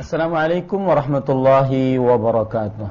Assalamualaikum warahmatullahi wabarakatuh.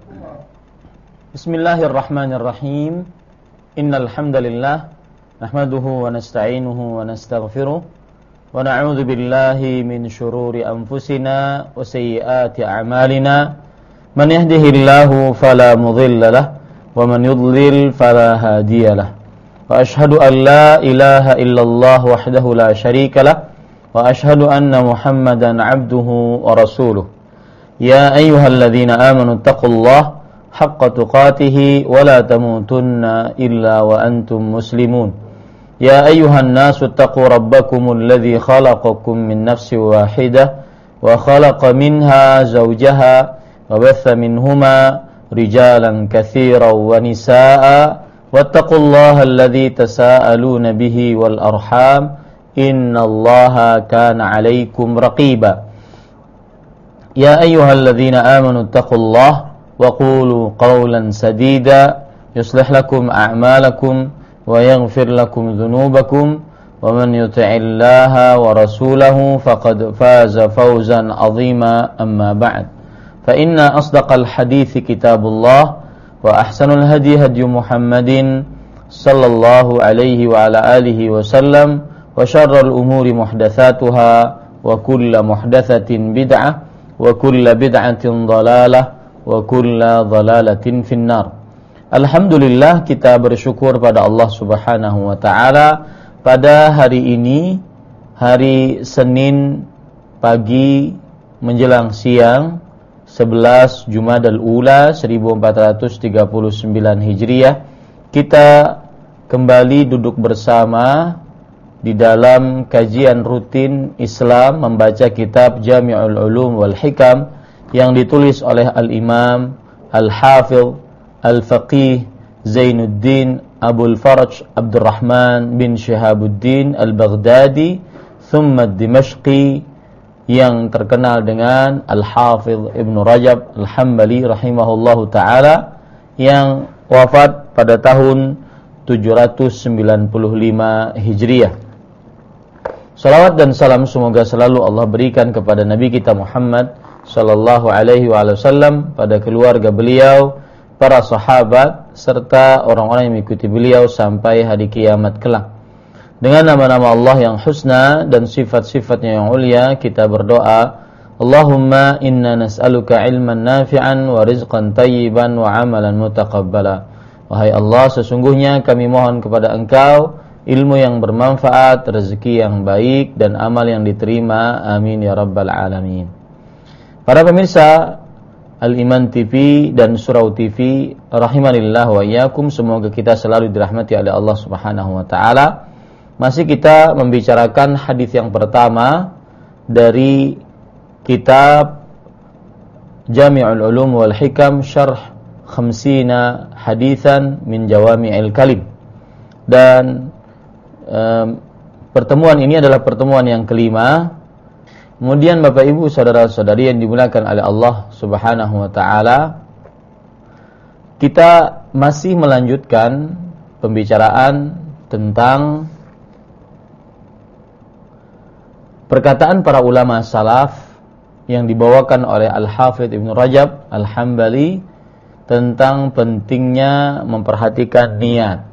Bismillahirrahmanirrahim. Innal hamdalillah nahmaduhu wa nasta'inuhu wa nastaghfiruh wa na'udzu billahi min shururi anfusina wa sayyiati a'malina. Man yahdihillahu fala mudilla lahu wa man yudlil fala hadiya lahu. Wa ashhadu an la ilaha illallah wahdahu la syarika lahu wa ashhadu anna Muhammadan 'abduhu wa rasuluh. Ya ayyuhalladzina amanu taqullaha haqqa tuqatih wa la tamutunna illa wa antum muslimun. Ya ayyuhan nasu taqu rabbakumul ladzi khalaqakum min nafsin wahidah wa khalaqa minha zawjaha wa batha minhuma rijalan katsiran wa nisaa'a wattaqullaha alladzi tasaaluna bihi wal arham innallaha kana 'alaikum raqiba. Ya ayyuhalladzina amanu taqullaha wa qulu qawlan sadida yuslih lakum a'malakum wa yaghfir lakum dhunubakum wa man yuti'illaha wa rasulahu faqad faza fawzan 'azima. Amma ba'd, fa inna asdaqal hadithi kitabullah wa ahsanul hadi hadyu Muhammadin sallallahu alaihi wa ala alihi wa sallam wa syarrul umuri muhdatsatuha wa kullu muhdatsatin bid'ah wa kullu bid'atin dhalalah wa kullu dhalalatin finnar. Alhamdulillah, kita bersyukur pada Allah Subhanahu wa taala pada hari ini, hari Senin pagi menjelang siang 11 Jumadal Ula 1439 Hijriah, kita kembali duduk bersama di dalam kajian rutin Islam membaca kitab Jami'ul Ulum wal Hikam yang ditulis oleh Al-Imam Al-Hafidh Al-Faqih Zainuddin Abul Faraj Abdurrahman bin Shihabuddin Al-Baghdadi thumma Dimashqi, yang terkenal dengan Al-Hafidh Ibn Rajab Al-Hambali rahimahullahu ta'ala, yang wafat pada tahun 795 Hijriah. Salawat dan salam semoga selalu Allah berikan kepada Nabi kita Muhammad sallallahu alaihi wasallam, pada keluarga beliau, para sahabat, serta orang-orang yang mengikuti beliau sampai hari kiamat kelak. Dengan nama-nama Allah yang husna dan sifat-sifatnya yang ulia, kita berdoa, Allahumma inna nas'aluka ilman nafi'an wa rizqan tayyiban wa amalan mutaqabbala. Wahai Allah, sesungguhnya kami mohon kepada Engkau ilmu yang bermanfaat, rezeki yang baik, dan amal yang diterima. Amin ya rabbal alamin. Para pemirsa Al-Iman TV dan Surau TV rahimanillah wa iyyakum, semoga kita selalu dirahmati oleh Allah Subhanahu wa taala. Masih kita membicarakan hadis yang pertama dari kitab Jami'ul Ulum wal Hikam syarh 50 hadisan min Jawami'il Kalim. Dan pertemuan ini adalah pertemuan yang kelima. Kemudian Bapak Ibu saudara-saudari yang dimuliakan oleh Allah Subhanahu wa taala, kita masih melanjutkan pembicaraan tentang perkataan para ulama salaf yang dibawakan oleh Al-Hafidh Ibn Rajab Al-Hambali tentang pentingnya memperhatikan niat.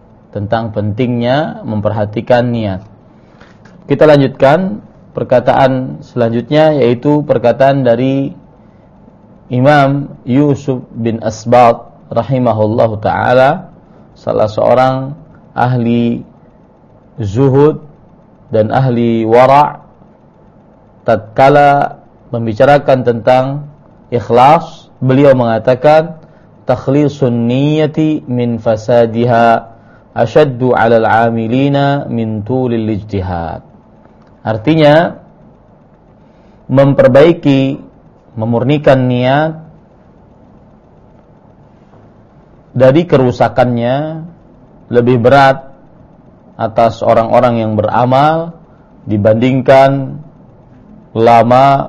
Kita lanjutkan perkataan selanjutnya, yaitu perkataan dari Imam Yusuf bin Asbat rahimahullahu ta'ala, salah seorang ahli zuhud dan ahli wara', tatkala membicarakan tentang ikhlas, beliau mengatakan, takhlisun niyati min fasadiha asyaddu 'alal 'amilina min tulil ijtihad. Artinya, memurnikan niat dari kerusakannya lebih berat atas orang-orang yang beramal dibandingkan lama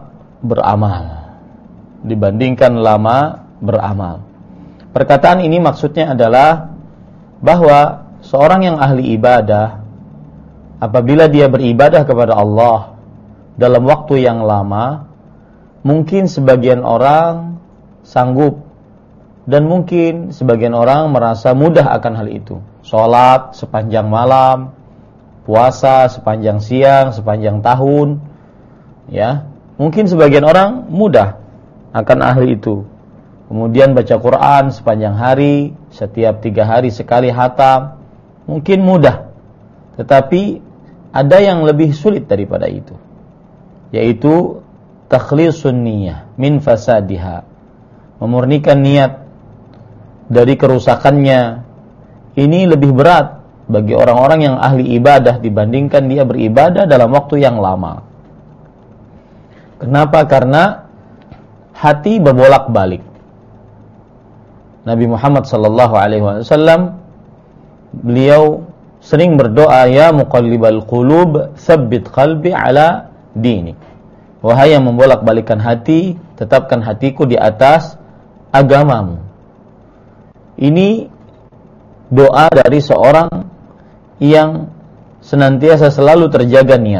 beramal. Perkataan ini maksudnya adalah bahwa seorang yang ahli ibadah, apabila dia beribadah kepada Allah dalam waktu yang lama, mungkin sebagian orang sanggup dan mungkin sebagian orang merasa mudah akan hal itu. Salat sepanjang malam, puasa sepanjang siang, sepanjang tahun, ya. Mungkin sebagian orang mudah akan hal itu. Kemudian baca Quran sepanjang hari, setiap 3 hari sekali khatam, mungkin mudah. Tetapi ada yang lebih sulit daripada itu, yaitu takhlisun niyah min fasadiha, memurnikan niat dari kerusakannya. Ini lebih berat bagi orang-orang yang ahli ibadah dibandingkan dia beribadah dalam waktu yang lama. Kenapa? Karena hati berbolak-balik. Nabi Muhammad SAW, beliau sering berdoa, ya muqallibal qulub, tsabbit qalbi ala dinik. Wahai yang membolak-balikan hati, tetapkan hatiku di atas agamamu. Ini doa dari seorang yang senantiasa selalu terjaga niat.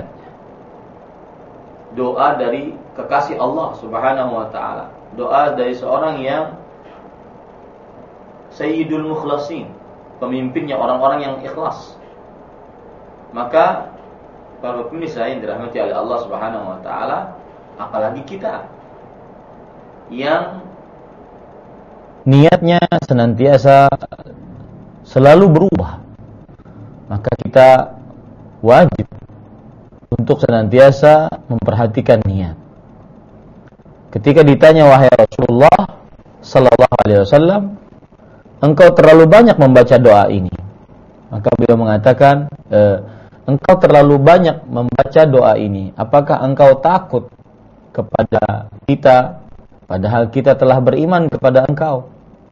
Doa dari kekasih Allah Subhanahu wa taala. Doa dari seorang yang Sayyidul Mukhlasin, pemimpinnya orang-orang yang ikhlas. Maka para pemirsa yang dirahmati oleh Allah Subhanahu wa taala, apalagi kita yang niatnya senantiasa selalu berubah, maka kita wajib untuk senantiasa memperhatikan niat. Ketika ditanya, wahai Rasulullah sallallahu alaihi wasallam, engkau terlalu banyak membaca doa ini. Maka beliau mengatakan, engkau terlalu banyak membaca doa ini. Apakah engkau takut kepada kita, padahal kita telah beriman kepada engkau?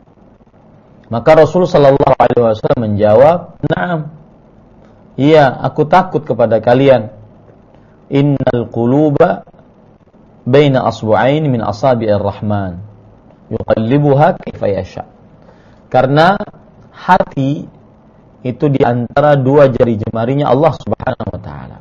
Maka Rasul sallallahu alaihi wasallam menjawab, "Na'am. Iya, aku takut kepada kalian. Innal quluba baina asbu'ain min asabi'ir rahman, yuqallibuha kaifa yasha." Karena hati itu di antara 2 jari jemarinya Allah Subhanahu wa taala.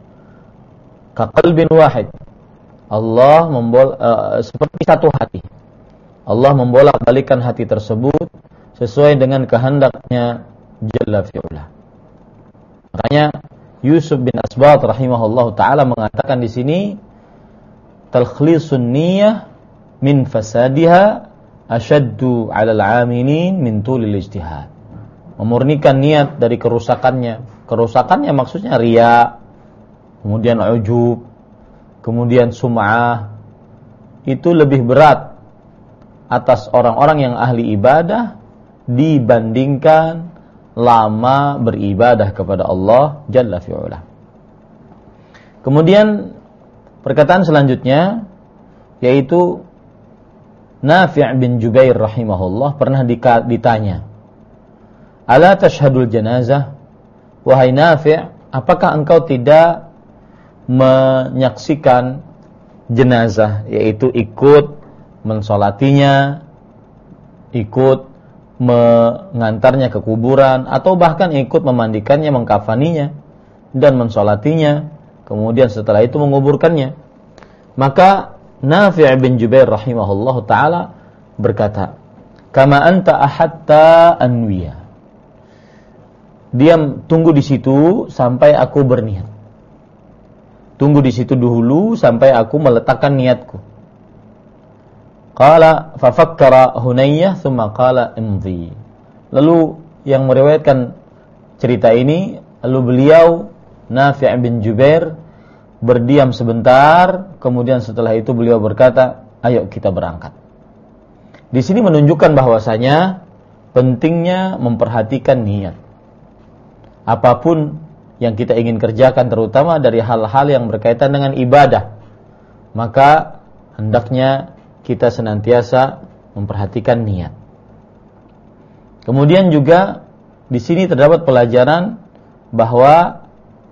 Kaqalbin wahid. Allah seperti satu hati. Allah membolak-balikan hati tersebut sesuai dengan kehendaknya Jalla fi'ula. Makanya Yusuf bin Asbat rahimahullahu taala mengatakan di sini, talkhlisun niyyah min fasadiha asyaddu 'alal 'amilin min tulil ijtihad. Memurnikan niat dari kerusakannya. Kerusakannya maksudnya riya, kemudian ujub, kemudian sum'ah. Itu lebih berat atas orang-orang yang ahli ibadah dibandingkan lama beribadah kepada Allah Jalla fi'ula. Kemudian perkataan selanjutnya, yaitu Nafi' bin Jubair rahimahullah pernah ditanya, ala tashhadul janazah? Wahai Nafi', apakah engkau tidak menyaksikan jenazah, yaitu ikut mensolatinya, ikut mengantarnya ke kuburan, atau bahkan ikut memandikannya, mengkafaninya dan mensolatinya, kemudian setelah itu menguburkannya? Maka Nafi' bin Jubair rahimahullahu taala berkata, kama anta ahatta anwiya. Diam, tunggu di situ sampai aku berniat. Tunggu di situ dulu sampai aku meletakkan niatku. Qala fa fakkara Hunayyah thumma qala imdhi. Lalu yang meriwayatkan cerita ini, lalu beliau Nafi' bin Jubair berdiam sebentar, kemudian setelah itu beliau berkata, ayo kita berangkat. Di sini menunjukkan bahwasanya pentingnya memperhatikan niat. Apapun yang kita ingin kerjakan, terutama dari hal-hal yang berkaitan dengan ibadah, maka hendaknya kita senantiasa memperhatikan niat. Kemudian juga di sini terdapat pelajaran bahwa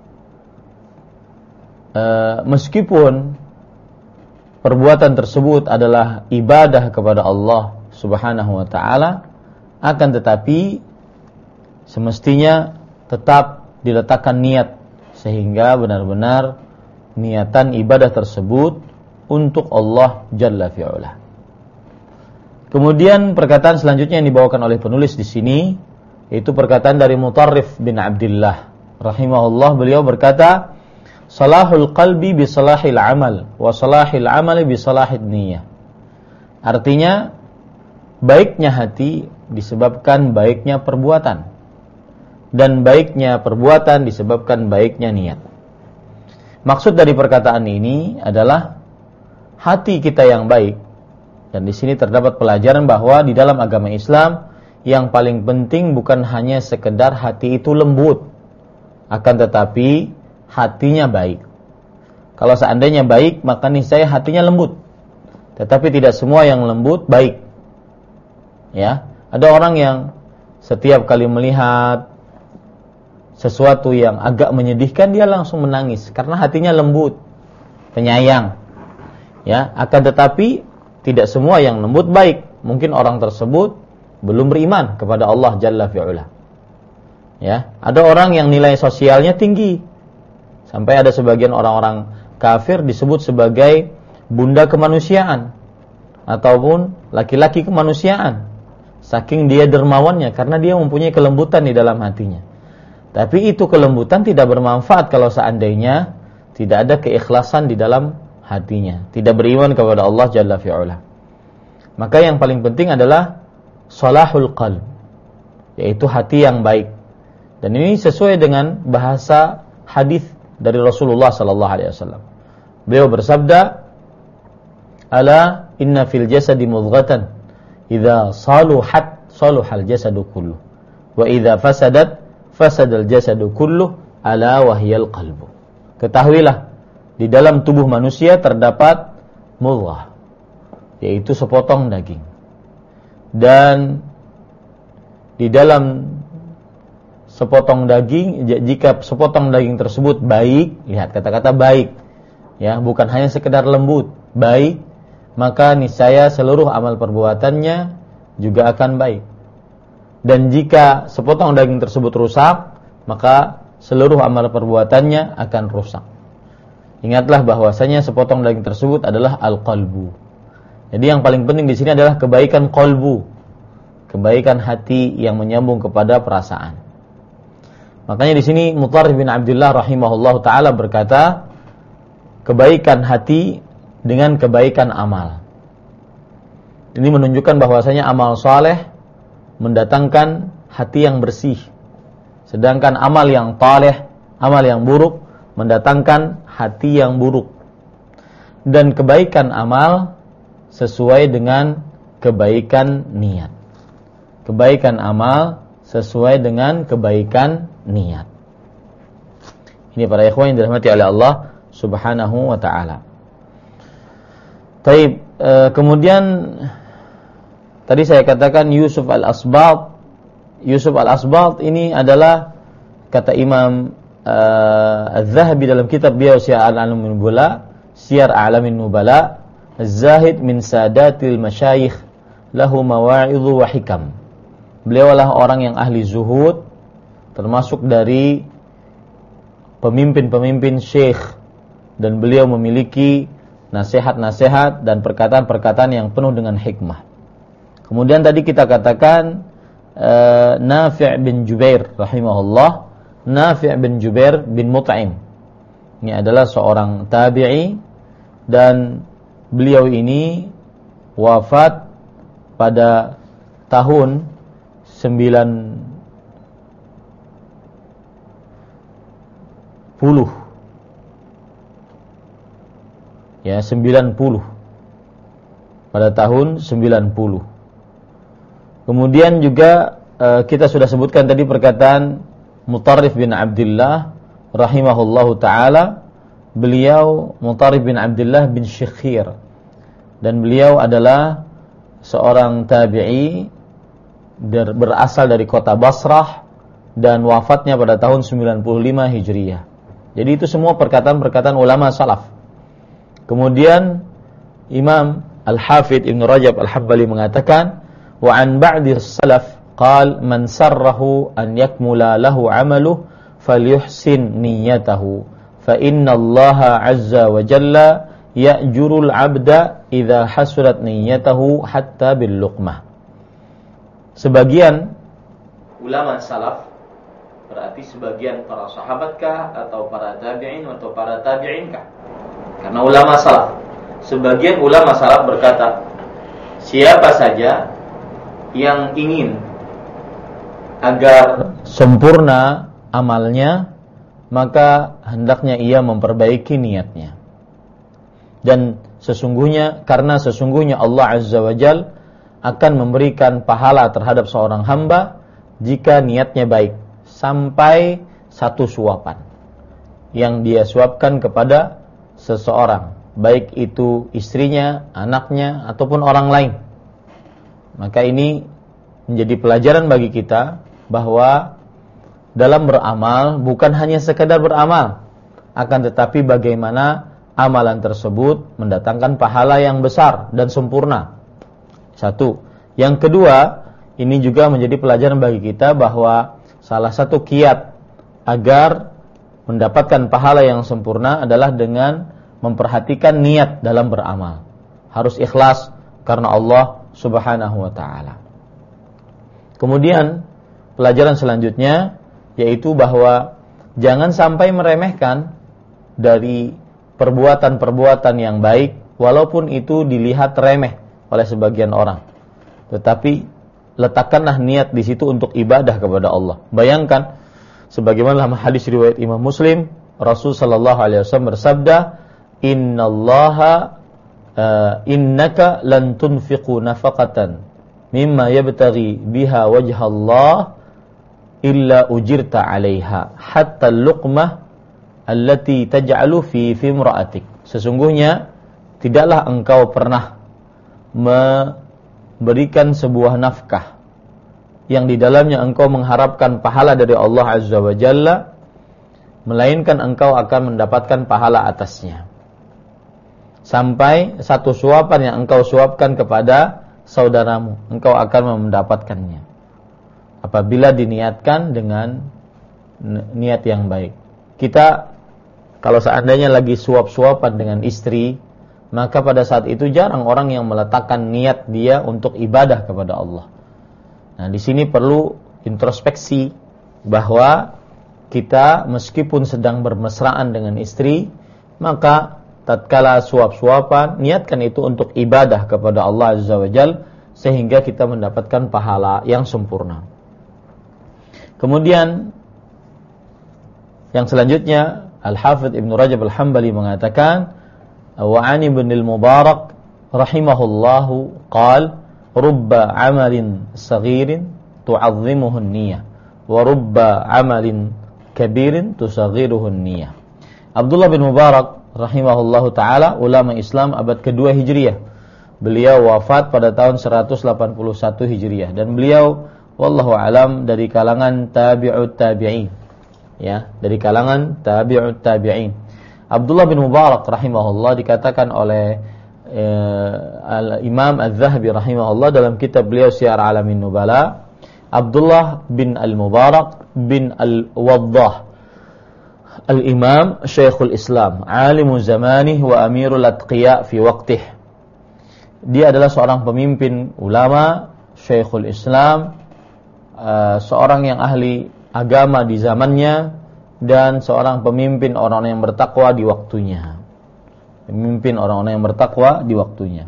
meskipun perbuatan tersebut adalah ibadah kepada Allah Subhanahu wa taala, akan tetapi semestinya tetap diletakkan niat, sehingga benar-benar niatan ibadah tersebut untuk Allah Jalla fi'ala. Kemudian perkataan selanjutnya yang dibawakan oleh penulis di sini yaitu perkataan dari Mutarrif bin Abdullah rahimahullah. Beliau berkata, salahul qalbi bi salahil amal wa salahil amali bi salahid niyyah. Artinya baiknya hati disebabkan baiknya perbuatan dan baiknya perbuatan disebabkan baiknya niat. Maksud dari perkataan ini adalah hati kita yang baik. Dan di sini terdapat pelajaran bahwa di dalam agama Islam yang paling penting bukan hanya sekedar hati itu lembut, akan tetapi hatinya baik. Kalau seandainya baik, maka niscaya hatinya lembut. Tetapi tidak semua yang lembut baik. Ya, ada orang yang setiap kali melihat sesuatu yang agak menyedihkan dia langsung menangis karena hatinya lembut, penyayang. Ya, akan tetapi tidak semua yang lembut baik. Mungkin orang tersebut belum beriman kepada Allah Jalla fi'ala. Ya, ada orang yang nilai sosialnya tinggi. Sampai ada sebagian orang-orang kafir disebut sebagai bunda kemanusiaan ataupun laki-laki kemanusiaan. Saking dia dermawannya karena dia mempunyai kelembutan di dalam hatinya. Tapi itu kelembutan tidak bermanfaat kalau seandainya tidak ada keikhlasan di dalam hatinya, tidak beriman kepada Allah Jalla fi'ala. Maka yang paling penting adalah salahul qalb, yaitu hati yang baik. Dan ini sesuai dengan bahasa hadis dari Rasulullah sallallahu alaihi wasallam. Beliau bersabda, "Ala inna fil jasadi mudghatan, idza saluhat saluhal jasadu kulluh, wa idza fasadat fasadal jasadu kulluh, ala wahyal qalbu." Ketahuilah, di dalam tubuh manusia terdapat mudghah, yaitu sepotong daging. Dan di dalam sepotong daging, jika sepotong daging tersebut baik, lihat kata-kata baik, ya, bukan hanya sekedar lembut, baik, maka niscaya seluruh amal perbuatannya juga akan baik. Dan jika sepotong daging tersebut rusak, maka seluruh amal perbuatannya akan rusak. Ingatlah bahwasanya sepotong daging tersebut adalah al-qalbu. Jadi yang paling penting di sini adalah kebaikan qalbu, kebaikan hati yang menyambung kepada perasaan. Makanya di sini Mutarrif bin Abdullah rahimahullahu taala berkata, kebaikan hati dengan kebaikan amal. Ini menunjukkan bahwasanya amal saleh mendatangkan hati yang bersih, sedangkan amal yang taleh, amal yang buruk mendatangkan hati yang buruk. Dan kebaikan amal sesuai dengan kebaikan niat. Kebaikan amal sesuai dengan kebaikan niat. Ini para ikhwan yang dirahmati oleh Allah Subhanahu wa taala. Baik, kemudian tadi saya katakan Yusuf al-Asbat. Yusuf al-Asbat ini adalah kata Imam Az-Zahabi dalam kitab beliau Syiar A'lamin Nubala, Az-Zahid min sadatil masyayikh lahu mawa'idhu wa hikam. Beliau adalah orang yang ahli zuhud, termasuk dari pemimpin-pemimpin syekh, dan beliau memiliki nasihat-nasihat dan perkataan-perkataan yang penuh dengan hikmah. Kemudian tadi kita katakan Nafi' bin Jubair rahimahullah. Nafi' bin Jubair bin Mut'im ini adalah seorang tabi'i, dan beliau ini wafat pada tahun 90. Ya, 90. Pada tahun 90. Kemudian juga kita sudah sebutkan tadi perkataan Mutarrif bin Abdullah rahimahullahu taala. Beliau Mutarrif bin Abdullah bin Syekhir, dan beliau adalah seorang tabi'i berasal dari kota Basrah, dan wafatnya pada tahun 95 Hijriyah. Jadi itu semua perkataan-perkataan ulama salaf. Kemudian Imam Al-Hafidh Ibn Rajab Al-Hambali mengatakan, wa an ba'di salaf qal man sarrahu an yakmula lahu amaluhu falyuhsin niyyatahu fa inna Allah azza wa jalla ya'jurul 'abda idza hasurat niyyatahu hatta bil luqmah. Sebagian ulama salaf, berarti sebagian para sahabatkah atau para tabi'in atau para tabi'inkah? Karena ulama salaf, sebagian ulama salaf berkata, siapa saja yang ingin agar sempurna amalnya, maka hendaknya ia memperbaiki niatnya. Dan karena sesungguhnya Allah Azza wa Jalla akan memberikan pahala terhadap seorang hamba jika niatnya baik, sampai 1 suapan yang dia suapkan kepada seseorang, baik itu istrinya, anaknya, ataupun orang lain. Maka ini menjadi pelajaran bagi kita bahwa dalam beramal bukan hanya sekedar beramal, akan tetapi bagaimana amalan tersebut mendatangkan pahala yang besar dan sempurna. 1. Yang kedua, ini juga menjadi pelajaran bagi kita bahwa salah satu kiat agar mendapatkan pahala yang sempurna adalah dengan memperhatikan niat dalam beramal. Harus ikhlas karena Allah Subhanahu wa ta'ala. Kemudian pelajaran selanjutnya yaitu bahwa jangan sampai meremehkan dari perbuatan-perbuatan yang baik walaupun itu dilihat remeh oleh sebagian orang. Tetapi letakkanlah niat di situ untuk ibadah kepada Allah. Bayangkan sebagaimana dalam hadis riwayat Imam Muslim, Rasul sallallahu alaihi wasallam bersabda, innaka lan tunfiqu nafaqatan mimma yabtaghi biha wajha Allah illa ujirta 'alaiha hatta luqmah allati taj'alu fi imra'atik. Sesungguhnya tidaklah engkau pernah memberikan sebuah nafkah yang di dalamnya engkau mengharapkan pahala dari Allah Azza wa Jalla, melainkan engkau akan mendapatkan pahala atasnya, sampai 1 suapan yang engkau suapkan kepada saudaramu, engkau akan mendapatkannya apabila diniatkan dengan niat yang baik. Kita kalau seandainya lagi suap-suapan dengan istri, maka pada saat itu jarang orang yang meletakkan niat dia untuk ibadah kepada Allah. Nah, di sini perlu introspeksi bahwa kita meskipun sedang bermesraan dengan istri, maka tatkala suap-suapan, niatkan itu untuk ibadah kepada Allah Azza wa Jalla sehingga kita mendapatkan pahala yang sempurna. Kemudian yang selanjutnya Al-Hafidz Ibn Rajab Al-Hambali mengatakan, wa 'ani ibn al-Mubarak rahimahullahu qala rubba 'amalin saghirin tu'azzimuhu an-niyyah wa rubba 'amalin kabirin tusaghiruhu an-niyyah. Abdullah bin Mubarak rahimahullahu taala, ulama Islam abad kedua Hijriah. Beliau wafat pada tahun 181 Hijriah dan beliau wallahu alam dari kalangan tabi'ut tabi'in. Ya, dari kalangan tabi'ut tabi'in. Abdullah bin Mubarak rahimahullah dikatakan oleh Imam Az-Zahabi rahimahullah dalam kitab beliau Syiar Alamin Nubala, Abdullah bin Al-Mubarak bin Al-Waddah Al-Imam Syekhul Islam, alimu zamanih wa amirul atqiya fi waqtih. Dia adalah seorang pemimpin ulama, Syekhul Islam, seorang yang ahli agama di zamannya, dan seorang pemimpin orang-orang yang bertakwa di waktunya. Pemimpin orang-orang yang bertakwa di waktunya.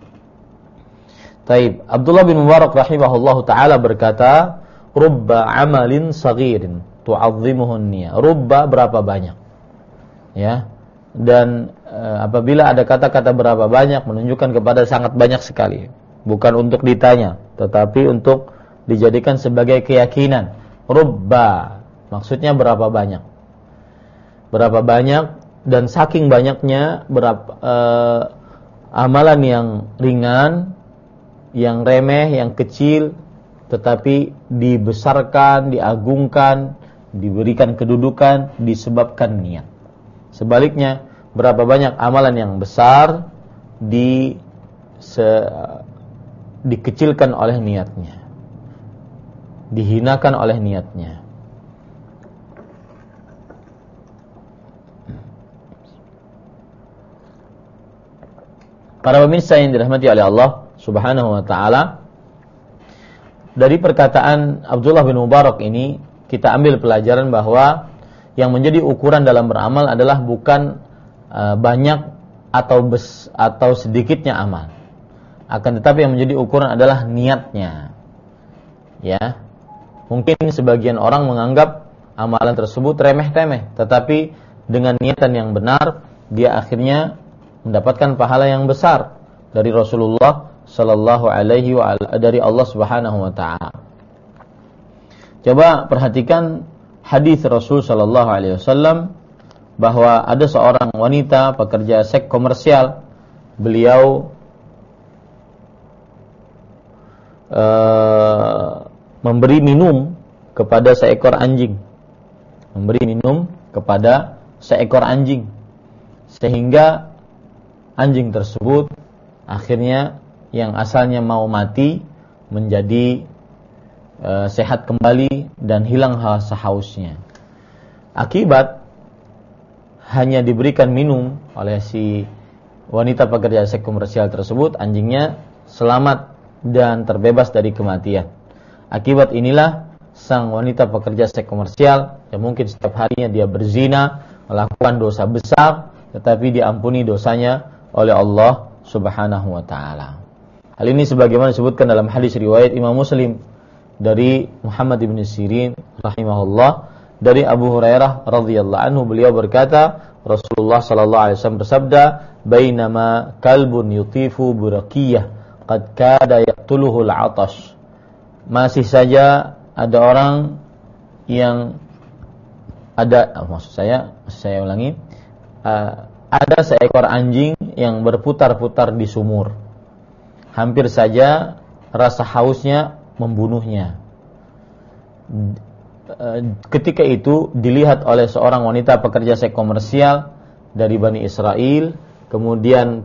Taib. Abdullah bin Mubarak rahimahullahu taala berkata, "Rubba amalin saghirin tu'azzimuhu an-niyyah." Rubba berapa banyak? Ya. Dan apabila ada kata-kata berapa banyak menunjukkan kepada sangat banyak sekali. Bukan untuk ditanya, tetapi untuk dijadikan sebagai keyakinan. Rubba maksudnya berapa banyak? Berapa banyak, dan saking banyaknya amalan yang ringan, yang remeh, yang kecil, tetapi dibesarkan, diagungkan, diberikan kedudukan disebabkan niat. Sebaliknya, berapa banyak amalan yang besar dikecilkan oleh niatnya, dihinakan oleh niatnya. Para pemirsa yang dirahmati oleh Allah Subhanahu wa taala, dari perkataan Abdullah bin Mubarak ini kita ambil pelajaran bahwa yang menjadi ukuran dalam beramal adalah bukan banyak atau sedikitnya amal. Akan tetapi yang menjadi ukuran adalah niatnya. Ya. Mungkin sebagian orang menganggap amalan tersebut remeh-temeh, tetapi dengan niatan yang benar dia akhirnya mendapatkan pahala yang besar dari Rasulullah sallallahu alaihi wa dari Allah Subhanahu wa taala. Coba perhatikan hadis Rasul sallallahu alaihi wasallam bahwa ada seorang wanita pekerja seks komersial. Beliau memberi minum kepada seekor anjing. Sehingga anjing tersebut akhirnya yang asalnya mau mati menjadi sehat kembali dan hilang rasa hausnya. Akibat hanya diberikan minum oleh si wanita pekerja seks komersial tersebut, anjingnya selamat dan terbebas dari kematian. Akibat inilah sang wanita pekerja seks komersial yang mungkin setiap harinya dia berzina, melakukan dosa besar, tetapi diampuni dosanya oleh Allah Subhanahu wa taala. Hal ini sebagaimana disebutkan dalam hadis riwayat Imam Muslim dari Muhammad bin Sirin rahimahullah dari Abu Hurairah radhiyallahu anhu, beliau berkata, Rasulullah sallallahu alaihi wasallam bersabda, "Bainama kalbun yutifu burakiyah qad kada yaqtuluhu al-'atash." Masih saja ada orang yang saya ulangi, ada seekor anjing yang berputar-putar di sumur. Hampir saja rasa hausnya membunuhnya. Ketika itu dilihat oleh seorang wanita pekerja seks komersial dari Bani Israel. Kemudian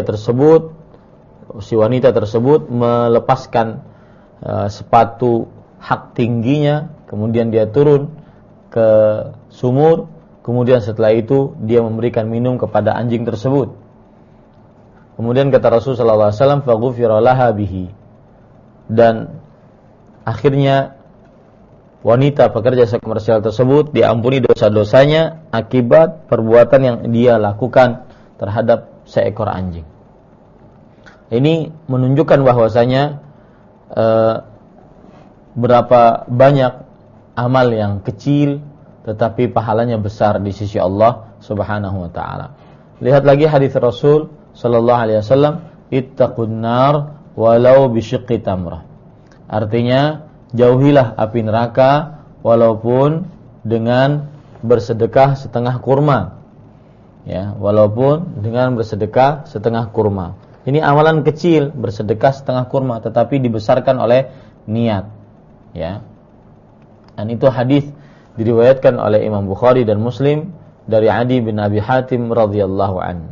si wanita tersebut melepaskan sepatu hak tingginya, kemudian dia turun ke sumur, kemudian setelah itu dia memberikan minum kepada anjing tersebut. Kemudian kata Rasulullah SAW, faghufira laha bihi. Dan akhirnya wanita pekerja seks komersial tersebut diampuni dosa-dosanya akibat perbuatan yang dia lakukan terhadap seekor anjing. Ini menunjukkan bahwasanya berapa banyak amal yang kecil tetapi pahalanya besar di sisi Allah Subhanahu wa taala. Lihat lagi hadis Rasul sallallahu alaihi wasallam, ittaqun nar walau bisyiqqi tamrah. Artinya, jauhilah api neraka walaupun dengan bersedekah setengah kurma. Ya, walaupun dengan bersedekah setengah kurma. Ini amalan kecil, bersedekah setengah kurma, tetapi dibesarkan oleh niat. Ya. Dan itu hadis diriwayatkan oleh Imam Bukhari dan Muslim dari Adi bin Abi Hatim radhiyallahu anhu.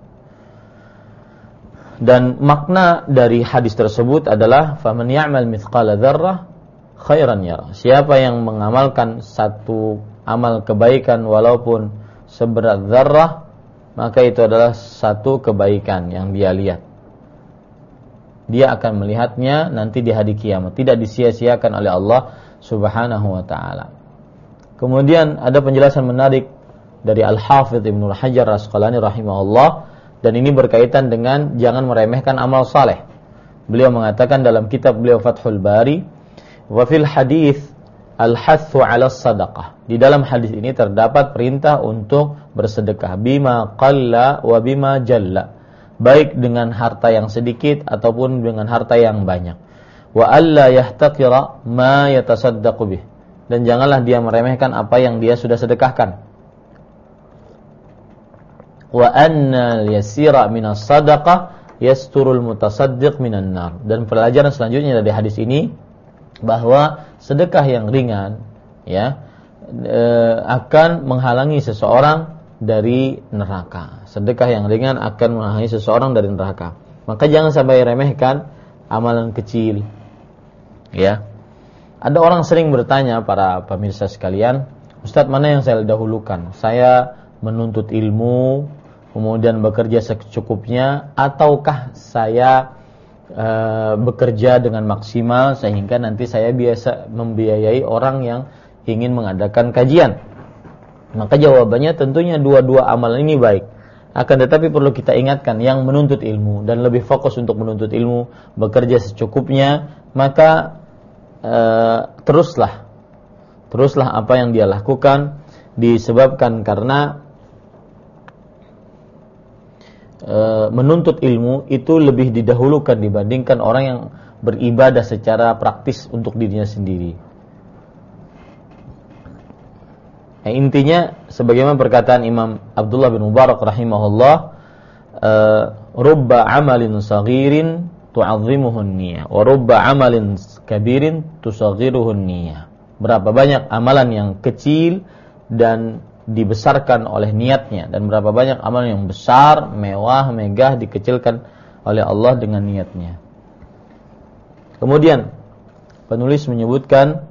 Dan makna dari hadis tersebut adalah faman ya'mal mithqala dzarrah khairan yara. Siapa yang mengamalkan satu amal kebaikan walaupun seberat dzarrah, maka itu adalah satu kebaikan yang dia lihat. Dia akan melihatnya nanti di hari kiamat, tidak disia-siakan oleh Allah Subhanahu wa taala. Kemudian ada penjelasan menarik dari Al-Hafidz Ibnu Hajar Asqalani rahimahullah, dan ini berkaitan dengan jangan meremehkan amal saleh. Beliau mengatakan dalam kitab beliau Fathul Bari, wa fil hadits al-hathu 'ala sadaqah. Di dalam hadis ini terdapat perintah untuk bersedekah bima qalla wa bima jalla, baik dengan harta yang sedikit ataupun dengan harta yang banyak. Wa alla yahtaqira ma yatasaddaqu bih, dan janganlah dia meremehkan apa yang dia sudah sedekahkan. Wa anna al-yasira minas sadaqah yasturul mutasaddiq minan nar. Dan pelajaran selanjutnya dari hadis ini bahwa sedekah yang ringan akan menghalangi seseorang dari neraka. Sedekah yang ringan akan menghalangi seseorang dari neraka. Maka jangan sampai remehkan amalan kecil. Ya. Ada orang sering bertanya, para pemirsa sekalian, Ustaz, mana yang saya dahulukan? Saya menuntut ilmu kemudian bekerja secukupnya, ataukah saya bekerja dengan maksimal sehingga nanti saya biasa membiayai orang yang ingin mengadakan kajian? Maka jawabannya tentunya dua-dua amalan ini baik. Akan tetapi perlu kita ingatkan, yang menuntut ilmu dan lebih fokus untuk menuntut ilmu, bekerja secukupnya, maka teruslah apa yang dia lakukan, disebabkan karena menuntut ilmu itu lebih didahulukan dibandingkan orang yang beribadah secara praktis untuk dirinya sendiri. Intinya sebagaimana perkataan Imam Abdullah bin Mubarak rahimahullah, rubba amalin saghirin tu'azzimuhun niyah wa rubba amalin kabirin tusaghiruhun niyah. Berapa banyak amalan yang kecil dan dibesarkan oleh niatnya, dan berapa banyak amalan yang besar, mewah, megah dikecilkan oleh Allah dengan niatnya. Kemudian penulis menyebutkan,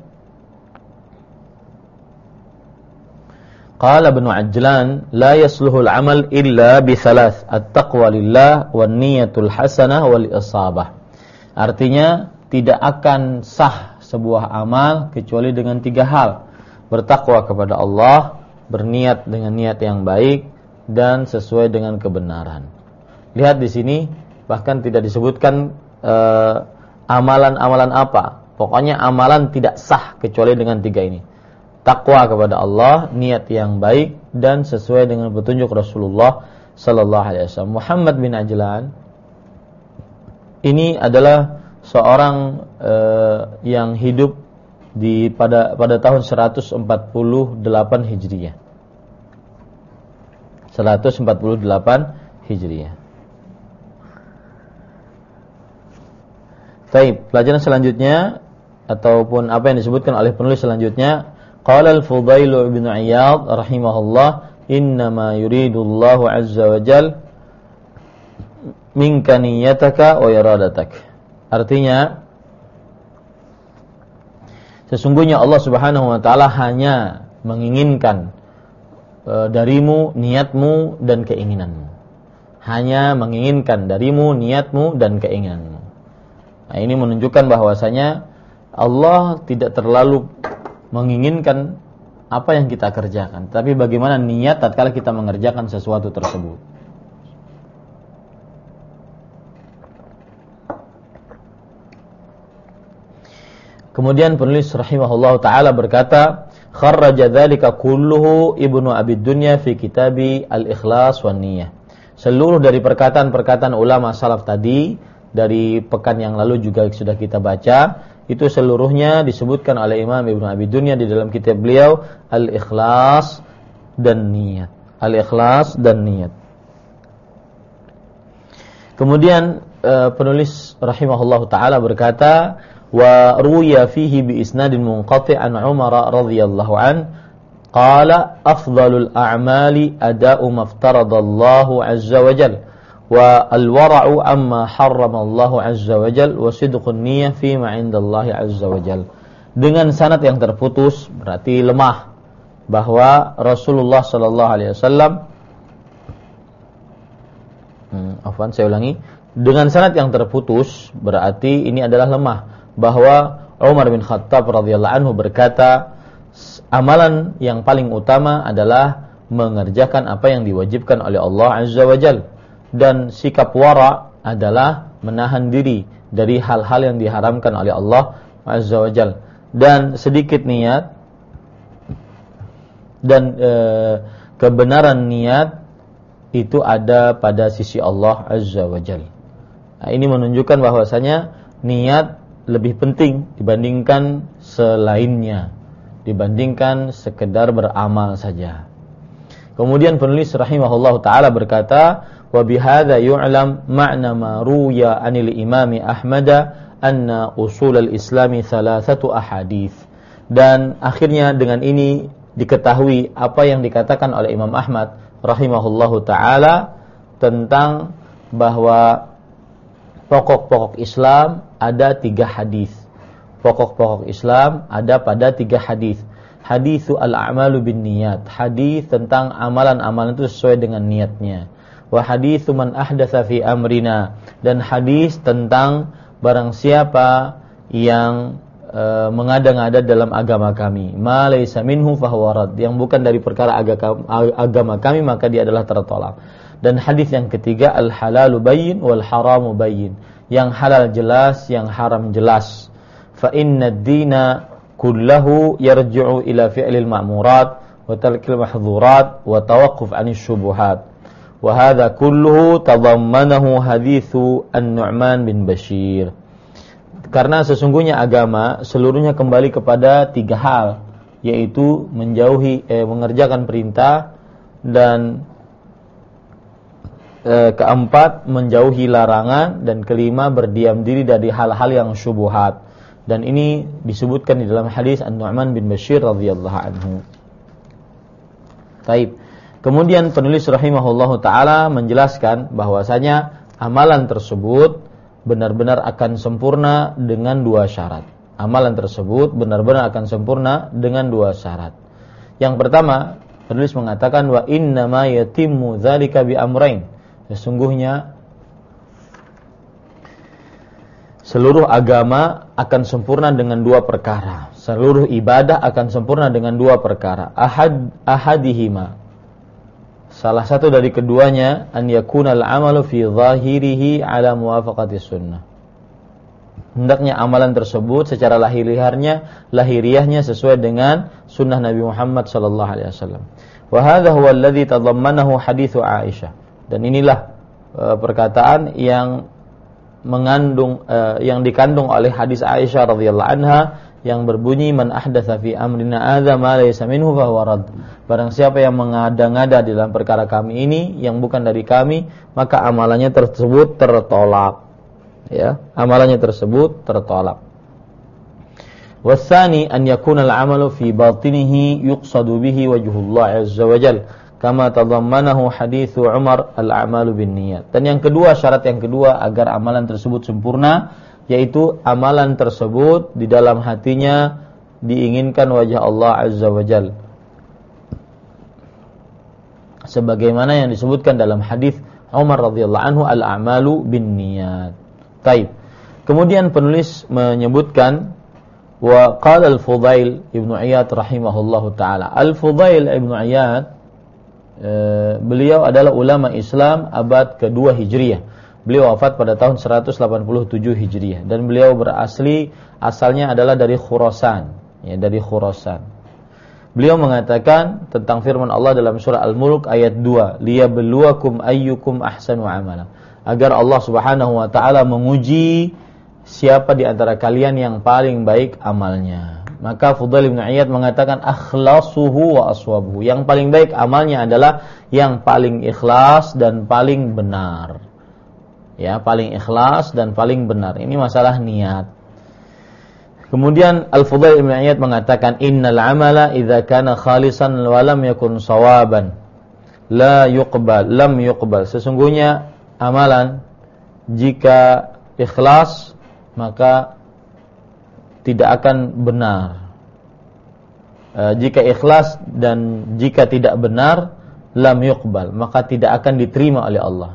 qala Ibnu Ajlan la yasluhul amal illa bi thalath, at-taqwa lillah wan niyatul hasanah wal isabah. Artinya tidak akan sah sebuah amal kecuali dengan 3 hal: bertakwa kepada Allah, berniat dengan niat yang baik, dan sesuai dengan kebenaran. Lihat di sini bahkan tidak disebutkan amalan-amalan apa. Pokoknya amalan tidak sah kecuali dengan 3 ini: takwa kepada Allah, niat yang baik, dan sesuai dengan petunjuk Rasulullah sallallahu alaihi wasallam. Muhammad bin Ajlan ini adalah seorang yang hidup pada tahun 148 Hijriah. 148 Hijriah. Baik, pelajaran selanjutnya ataupun apa yang disebutkan oleh penulis selanjutnya, qala al-Fudail bin Iyad rahimahullah, innama yuridullahu azza wa jal minka niyataka wa iradatak. Artinya, sesungguhnya Allah Subhanahu wa taala hanya menginginkan darimu niatmu dan keinginanmu. Hanya menginginkan darimu niatmu dan keinginanmu. Nah, ini menunjukkan bahwasanya Allah tidak terlalu menginginkan apa yang kita kerjakan, tapi bagaimana niat tatkala kita mengerjakan sesuatu tersebut. Kemudian penulis rahimahullah ta'ala berkata, kharraja dzalika kulluhu Ibnu Abi Dunya fi kitabi Al-Ikhlas wan Niyah. Seluruh dari perkataan-perkataan ulama salaf tadi, dari pekan yang lalu juga sudah kita baca, itu seluruhnya disebutkan oleh Imam Ibnu Abi Dunya di dalam kitab beliau Al-Ikhlas dan Niyat. Al-Ikhlas dan Niyat. Kemudian penulis rahimahullah ta'ala berkata, wa ruya fihi bi isnadin munqati' an Umar radhiyallahu an qala afdhalul a'mali ada'u maftaradallahu azza wa jalla wa al-wara'u amma harramallahu azza wa jalla wa sidqun niyyah fi ma 'indallahi azza wa jalla. Dengan sanad yang terputus, berarti lemah, bahwa Rasulullah sallallahu alaihi wasallam saya ulangi, dengan sanad yang terputus berarti ini adalah lemah, bahwa Umar bin Khattab radhiyallahu anhu berkata, amalan yang paling utama adalah mengerjakan apa yang diwajibkan oleh Allah azza wa jalla, dan sikap wara adalah menahan diri dari hal-hal yang diharamkan oleh Allah azza wa jalla, dan sedikit niat dan kebenaran niat itu ada pada sisi Allah azza wa jalla. Nah, ini menunjukkan bahwasanya niat lebih penting dibandingkan selainnya, dibandingkan sekedar beramal saja. Kemudian penulis rahimahullah ta'ala berkata, wa bihadza yu'lam ma'na ma ruya 'anil imami Ahmad anna usul al-islami thalathatu ahadits. Dan akhirnya dengan ini diketahui apa yang dikatakan oleh Imam Ahmad rahimahullahu ta'ala tentang bahwa pokok-pokok Islam ada 3 hadis. Pokok-pokok Islam ada pada 3 hadis. Haditsu al-a'malu bin niyat, hadis tentang amalan-amalan itu sesuai dengan niatnya. wa haditsu man ahdatsa fi amrina, dan hadis tentang barang siapa yang mengada-ngada dalam agama kami, ma laysa minhu fahuwa rad, yang bukan dari perkara agama kami maka dia adalah tertolak. Dan hadis yang ketiga, al halalu bayyin wal haramu bayyin, yang halal jelas, yang haram jelas. Fa inna ad-dina kullahu yarji'u ila fi'lil ma'murat wa tarkil mahdhurat wa tawaqquf 'anil syubuhat. Wa hadha kulluhu tadammanahu haditsu An-Nu'man bin Bashir. Karena sesungguhnya agama seluruhnya kembali kepada tiga hal, yaitu mengerjakan perintah, dan keempat menjauhi larangan, dan kelima berdiam diri dari hal-hal yang syubhat. Dan ini disebutkan di dalam hadis An-Nu'man bin Bashir radhiyallahu anhu. Baik. Kemudian penulis rahimahullahu taala menjelaskan bahwasanya amalan tersebut benar-benar akan sempurna dengan dua syarat. Amalan tersebut benar-benar akan sempurna dengan dua syarat. Yang pertama, penulis mengatakan wa innama yatimmu dzalika bi amrain. Sesungguhnya seluruh agama akan sempurna dengan dua perkara. Seluruh ibadah akan sempurna dengan dua perkara. Ahadihima, salah satu dari keduanya, an yakunal amalu fi zahirihi ala muwafaqati sunnah. Hendaknya amalan tersebut secara lahiriahnya sesuai dengan sunnah Nabi Muhammad sallallahu alaihi wasallam. Wa hadha huwa alladhi tadammanahu haditsu Aisyah. Dan inilah perkataan yang dikandung oleh hadis Aisyah radhiyallahu anha yang berbunyi, man ahdatsa fi amrina hadza ma laysa minhu fa huwa rad. Barang siapa yang mengada-ngada di dalam perkara kami ini yang bukan dari kami, maka amalannya tersebut tertolak. Ya, amalannya tersebut tertolak. Wasani an yakuna al-amalu fi batinihi yuqsadu bihi wajhullah azza wa jalla, kama tadammanahu haditsu Umar al-a'malu binniyat. Dan yang kedua, syarat yang kedua agar amalan tersebut sempurna, yaitu amalan tersebut di dalam hatinya diinginkan wajah Allah azza wa jalla, sebagaimana yang disebutkan dalam hadis Umar radhiyallahu anhu, al-a'malu binniyat. Taib. Kemudian penulis menyebutkan wa qala al-Fudail Ibnu Iyad rahimahullahu taala. Al-Fudail Ibnu Iyad beliau adalah ulama Islam abad kedua Hijriah. Beliau wafat pada tahun 187 Hijriah dan beliau asalnya adalah dari Khurasan, ya, dari Khurasan. Beliau mengatakan tentang firman Allah dalam surah Al-Mulk ayat 2, liyabluwakum ayyukum ahsanu amala, agar Allah Subhanahu wa taala menguji siapa di antara kalian yang paling baik amalnya. Maka Fudail bin Iyad mengatakan akhlasuhu wa aswabuhu, yang paling baik amalnya adalah yang paling ikhlas dan paling benar. Ya, paling ikhlas dan paling benar. Ini masalah niat. Kemudian Al-Fudail bin Iyad mengatakan innal amala idza kana khalisan wa lam yakun sawaban lam yuqbal. Sesungguhnya amalan jika ikhlas maka tidak akan benar. Jika ikhlas dan jika tidak benar, lam yuqbal, maka tidak akan diterima oleh Allah.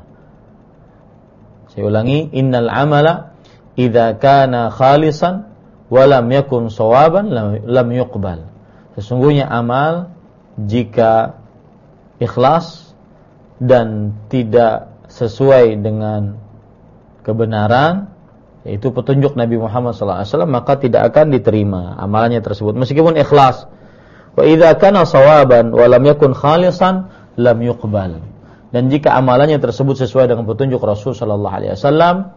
Saya ulangi, innal amala idza kana khalisan wa lam yakun shawaban lam yuqbal. Sesungguhnya amal jika ikhlas dan tidak sesuai dengan kebenaran, yaitu petunjuk Nabi Muhammad SAW, maka tidak akan diterima amalannya tersebut meskipun ikhlas. Wa idza kana shawaban wa lam yakun khalisan lam yuqbal. Dan jika amalannya tersebut sesuai dengan petunjuk Rasul sallallahu alaihi wasallam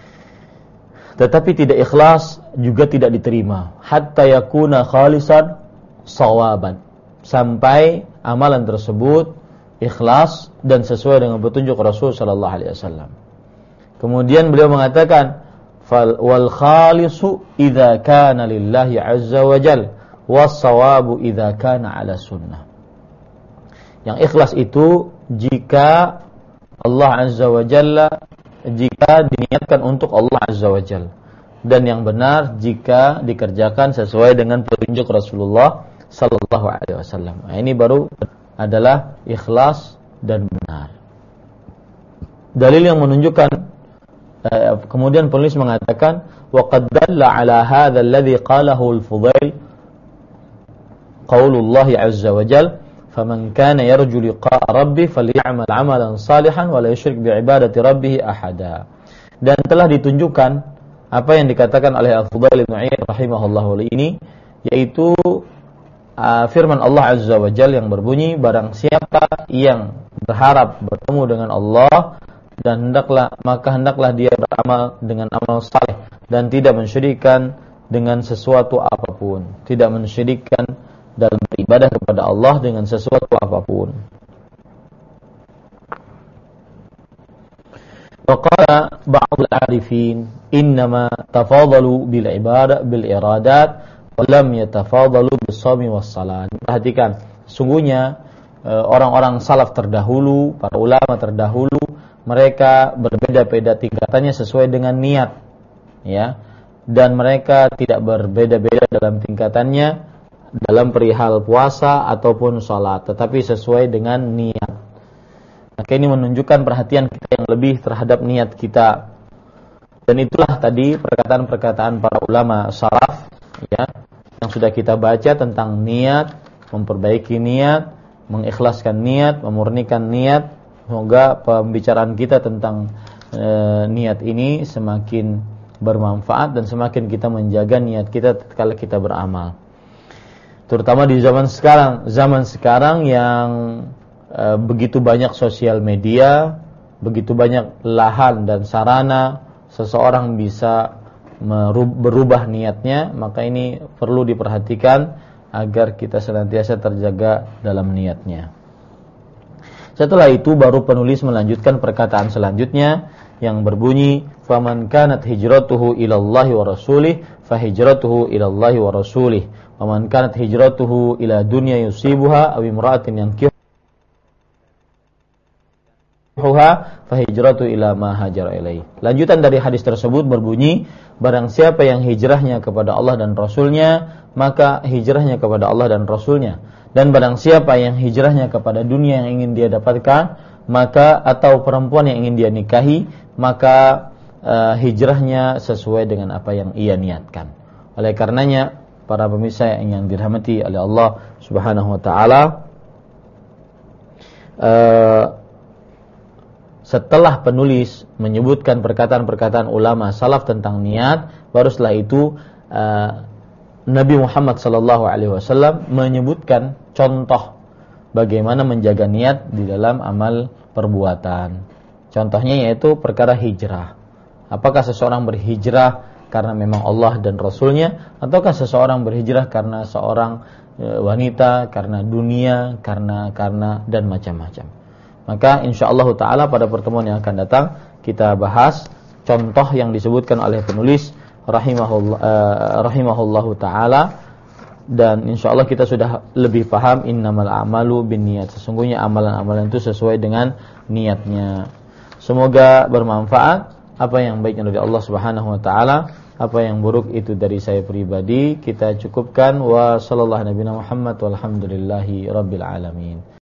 tetapi tidak ikhlas, juga tidak diterima. Hatta yakuna khalisan shawaban, sampai amalan tersebut ikhlas dan sesuai dengan petunjuk Rasul sallallahu alaihi wasallam. Kemudian beliau mengatakan wal khalisu idza kana lillahi azza wa jalla was sawabu idza kana ala sunnah. Yang ikhlas itu jika Allah azza wa jalla, jika diniatkan untuk Allah azza wa jalla, dan yang benar jika dikerjakan sesuai dengan petunjuk Rasulullah sallallahu alaihi wasallam. Nah, ini baru adalah ikhlas dan benar. dalil yang menunjukkan kemudian penulis mengatakan wa qad dalla ala hadha alladhi qalahu al-Fudail qaulullah azza wa jalla faman kana yarju liqa'a rabbih falyamal 'amalan salihan wa la yusyrik bi'ibadati rabbih ahada. Dan telah ditunjukkan apa yang dikatakan oleh Al-Fudail bin Iyad rahimahullah ini, yaitu firman Allah azza wa jalla yang berbunyi, barang siapa yang berharap bertemu dengan Allah dan hendaklah dia beramal dengan amal saleh dan tidak mensyirikkan dengan sesuatu apapun, tidak mensyirikkan dalam beribadah kepada Allah dengan sesuatu apapun. Waqala ba'd al-'arifin innama tafadalu bil ibadah bil iradat wa lam yatafadalu bis shaumi was salat. Perhatikan, sungguhnya orang-orang salaf terdahulu, para ulama terdahulu, mereka berbeda-beda tingkatannya sesuai dengan niat, ya. Dan mereka tidak berbeda-beda dalam tingkatannya dalam perihal puasa ataupun sholat, tetapi sesuai dengan niat. Maka ini menunjukkan perhatian kita yang lebih terhadap niat kita. Dan itulah tadi perkataan-perkataan para ulama salaf, ya, yang sudah kita baca tentang niat, memperbaiki niat, mengikhlaskan niat, memurnikan niat. Semoga pembicaraan kita tentang niat ini semakin bermanfaat dan semakin kita menjaga niat kita tatkala kita beramal. Terutama di zaman sekarang yang begitu banyak sosial media, begitu banyak lahan dan sarana seseorang bisa berubah niatnya, maka ini perlu diperhatikan agar kita senantiasa terjaga dalam niatnya. Setelah itu baru penulis melanjutkan perkataan selanjutnya yang berbunyi, faman kanat hijratuhu ilallahi wa rasulih fa hijratuhu ilallahi wa rasulih. Waman kanat hijratuhu ila dunya yusibuha aw imra'atin yankihuha fa hijratu ila ma hajara ilaihi. Lanjutan dari hadis tersebut berbunyi, barang siapa yang hijrahnya kepada Allah dan Rasulnya, maka hijrahnya kepada Allah dan Rasulnya. Dan barang siapa yang hijrahnya kepada dunia yang ingin dia dapatkan, maka atau perempuan yang ingin dia nikahi, maka hijrahnya sesuai dengan apa yang ia niatkan. Oleh karenanya, para pemirsa yang dirahmati oleh Allah Subhanahu wa taala, setelah penulis menyebutkan perkataan-perkataan ulama salaf tentang niat, baru setelah itu Nabi Muhammad sallallahu alaihi wasallam menyebutkan contoh bagaimana menjaga niat di dalam amal perbuatan. Contohnya yaitu perkara hijrah. Apakah seseorang berhijrah karena memang Allah dan Rasulnya, ataukah seseorang berhijrah karena seorang wanita, karena dunia, karena dan macam-macam. Maka insyaallah taala pada pertemuan yang akan datang kita bahas contoh yang disebutkan oleh penulis rahimahullahu taala, dan insyaallah kita sudah lebih paham innamal a'malu binniyat. Sesungguhnya amalan-amalan itu sesuai dengan niatnya. Semoga bermanfaat. Apa yang baiknya dari Allah Subhanahu wa taala, apa yang buruk itu dari saya pribadi. Kita cukupkan. Wa sallallahu nabiyana Muhammad walhamdulillahi rabbil alamin.